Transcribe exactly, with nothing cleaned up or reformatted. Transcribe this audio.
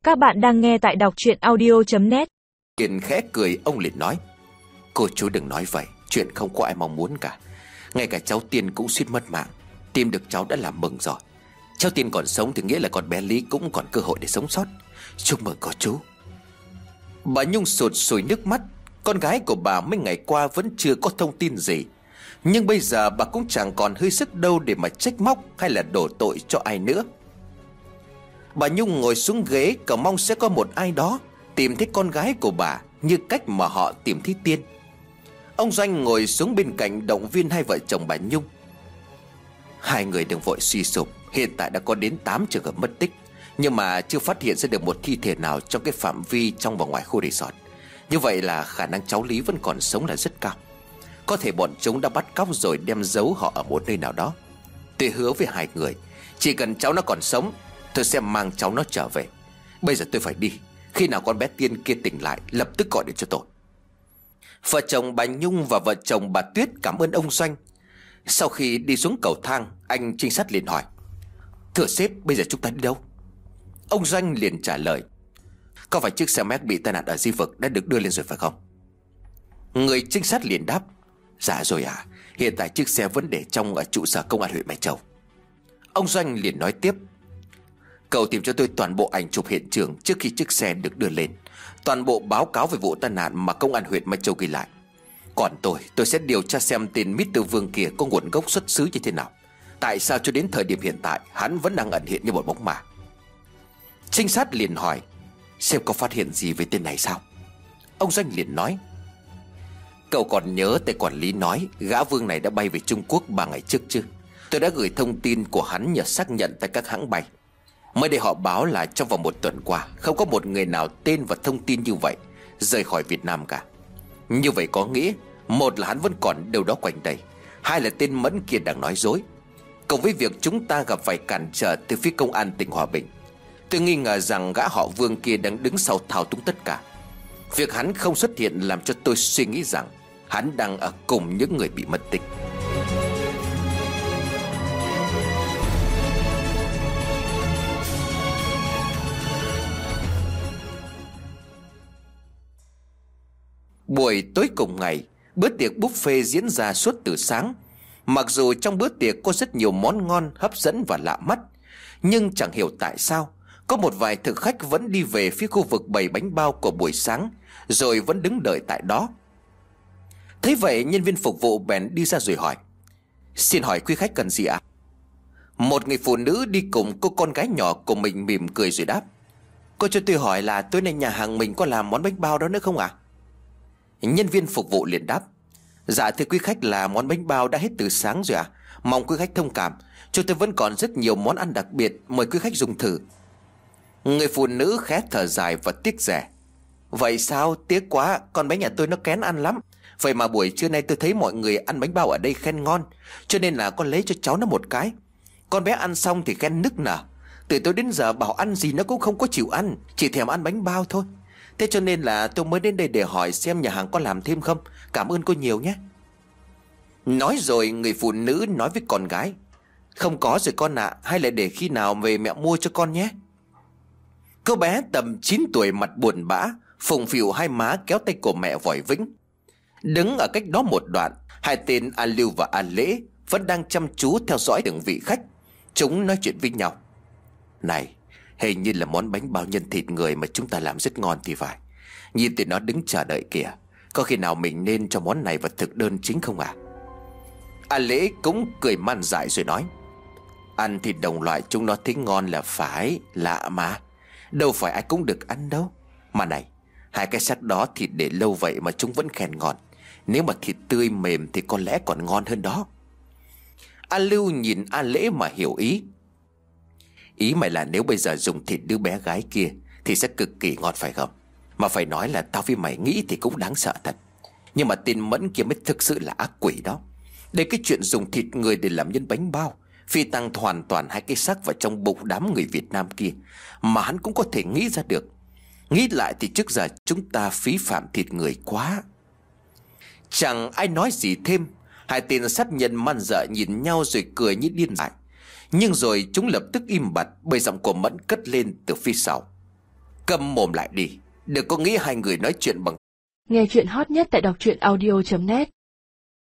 Các bạn đang nghe tại đọc truyện audio chấm net. Kiên khẽ cười, ông liền nói: Cô chú đừng nói vậy, chuyện không có ai mong muốn cả. Ngay cả cháu Tiên cũng suýt mất mạng. Tìm được cháu đã là mừng rồi. Cháu Tiên còn sống thì nghĩa là con bé Lý cũng còn cơ hội để sống sót. Chúc mừng cô chú. Bà Nhung sụt sùi nước mắt. Con gái của bà mấy ngày qua vẫn chưa có thông tin gì, nhưng bây giờ bà cũng chẳng còn hơi sức đâu để mà trách móc hay là đổ tội cho ai nữa. Bà Nhung ngồi xuống ghế, cầu mong sẽ có một ai đó tìm thấy con gái của bà như cách mà họ tìm thấy Tiên. Ông Doanh ngồi xuống bên cạnh động viên hai vợ chồng bà Nhung. Hai người đừng vội suy sụp. Hiện tại đã có đến tám trường hợp mất tích, nhưng mà chưa phát hiện ra được một thi thể nào trong cái phạm vi trong và ngoài khu resort. Như vậy là khả năng cháu Lý vẫn còn sống là rất cao. Có thể bọn chúng đã bắt cóc rồi đem giấu họ ở một nơi nào đó. Tôi hứa với hai người, chỉ cần cháu nó còn sống, tôi sẽ mang cháu nó trở về. Bây giờ tôi phải đi. Khi nào con bé Tiên kia tỉnh lại, lập tức gọi điện cho tôi. Vợ chồng bà Nhung và vợ chồng bà Tuyết cảm ơn ông Doanh. Sau khi đi xuống cầu thang, anh trinh sát liền hỏi: Thưa sếp, bây giờ chúng ta đi đâu? Ông Doanh liền trả lời: Có phải chiếc xe Mac bị tai nạn ở Di Vực đã được đưa lên rồi phải không? Người trinh sát liền đáp: Dạ rồi à, hiện tại chiếc xe vẫn để trong ở trụ sở công an huyện Mai Châu. Ông Doanh liền nói tiếp: Cậu tìm cho tôi toàn bộ ảnh chụp hiện trường trước khi chiếc xe được đưa lên, toàn bộ báo cáo về vụ tai nạn mà công an huyện Mai Châu ghi lại. Còn tôi, tôi sẽ điều tra xem tên mít tơ Vương kia có nguồn gốc xuất xứ như thế nào. Tại sao cho đến thời điểm hiện tại hắn vẫn đang ẩn hiện như một bóng ma? Trinh sát liền hỏi: Xem có phát hiện gì về tên này sao? Ông Doanh liền nói: Cậu còn nhớ tay quản lý nói gã Vương này đã bay về Trung Quốc ba ngày trước chứ? Tôi đã gửi thông tin của hắn nhờ xác nhận tại các hãng bay. Mới đây họ báo là trong vòng một tuần qua, không có một người nào tên và thông tin như vậy rời khỏi Việt Nam cả. Như vậy có nghĩa, một là hắn vẫn còn đâu đó quanh đây, hai là tên Mẫn kia đang nói dối. Cộng với việc chúng ta gặp phải cản trở từ phía công an tỉnh Hòa Bình, tôi nghi ngờ rằng gã họ Vương kia đang đứng sau thao túng tất cả. Việc hắn không xuất hiện làm cho tôi suy nghĩ rằng hắn đang ở cùng những người bị mất tích. Buổi tối cùng ngày, bữa tiệc buffet diễn ra suốt từ sáng. Mặc dù trong bữa tiệc có rất nhiều món ngon, hấp dẫn và lạ mắt, nhưng chẳng hiểu tại sao có một vài thực khách vẫn đi về phía khu vực bày bánh bao của buổi sáng, rồi vẫn đứng đợi tại đó. Thế vậy nhân viên phục vụ bèn đi ra rồi hỏi: Xin hỏi quý khách cần gì ạ? Một người phụ nữ đi cùng cô con gái nhỏ của mình mỉm cười rồi đáp: Cô cho tôi hỏi là tối nay nhà hàng mình có làm món bánh bao đó nữa không ạ? Nhân viên phục vụ liền đáp: Dạ thưa quý khách, là món bánh bao đã hết từ sáng rồi ạ. Mong quý khách thông cảm, chúng tôi vẫn còn rất nhiều món ăn đặc biệt, mời quý khách dùng thử. Người phụ nữ khẽ thở dài và tiếc rẻ: Vậy sao, tiếc quá, con bé nhà tôi nó kén ăn lắm. Vậy mà buổi trưa nay tôi thấy mọi người ăn bánh bao ở đây khen ngon, cho nên là con lấy cho cháu nó một cái. Con bé ăn xong thì khen nức nở. Từ tối đến giờ bảo ăn gì nó cũng không có chịu ăn, chỉ thèm ăn bánh bao thôi. Thế cho nên là tôi mới đến đây để hỏi xem nhà hàng có làm thêm không. Cảm ơn cô nhiều nhé. Nói rồi người phụ nữ nói với con gái: Không có rồi con ạ, à, hay là để khi nào về mẹ mua cho con nhé. Cô bé tầm chín tuổi mặt buồn bã, phùng phìu hai má kéo tay của mẹ vội vĩnh. Đứng ở cách đó một đoạn, hai tên A Lưu và A Lễ vẫn đang chăm chú theo dõi từng vị khách. Chúng nói chuyện với nhau: Này, hình như là món bánh bao nhân thịt người mà chúng ta làm rất ngon thì phải. Nhìn tụi nó đứng chờ đợi kìa. Có khi nào mình nên cho món này vào thực đơn chính không à? A Lễ cũng cười man dại rồi nói: Ăn thịt đồng loại chúng nó thấy ngon là phải, lạ mà. Đâu phải ai cũng được ăn đâu. Mà này, hai cái xác đó thịt để lâu vậy mà chúng vẫn khen ngon. Nếu mà thịt tươi mềm thì có lẽ còn ngon hơn đó. A Lưu nhìn A Lễ mà hiểu ý. Ý mày là nếu bây giờ dùng thịt đứa bé gái kia thì sẽ cực kỳ ngon phải không? Mà phải nói là tao với mày nghĩ thì cũng đáng sợ thật. Nhưng mà tên Mẫn kia mới thực sự là ác quỷ đó. Để cái chuyện dùng thịt người để làm nhân bánh bao, phi tăng hoàn toàn hai cái xác vào trong bụng đám người Việt Nam kia, mà hắn cũng có thể nghĩ ra được. Nghĩ lại thì trước giờ chúng ta phí phạm thịt người quá. Chẳng ai nói gì thêm. Hai tên sát nhân man dợ nhìn nhau rồi cười như điên dại. Nhưng rồi chúng lập tức im bặt bởi giọng của Mẫn cất lên từ phía sau: Câm mồm lại đi. Đừng có nghĩ hai người nói chuyện bằng. Nghe chuyện hot nhất tại đọc truyện audio chấm net.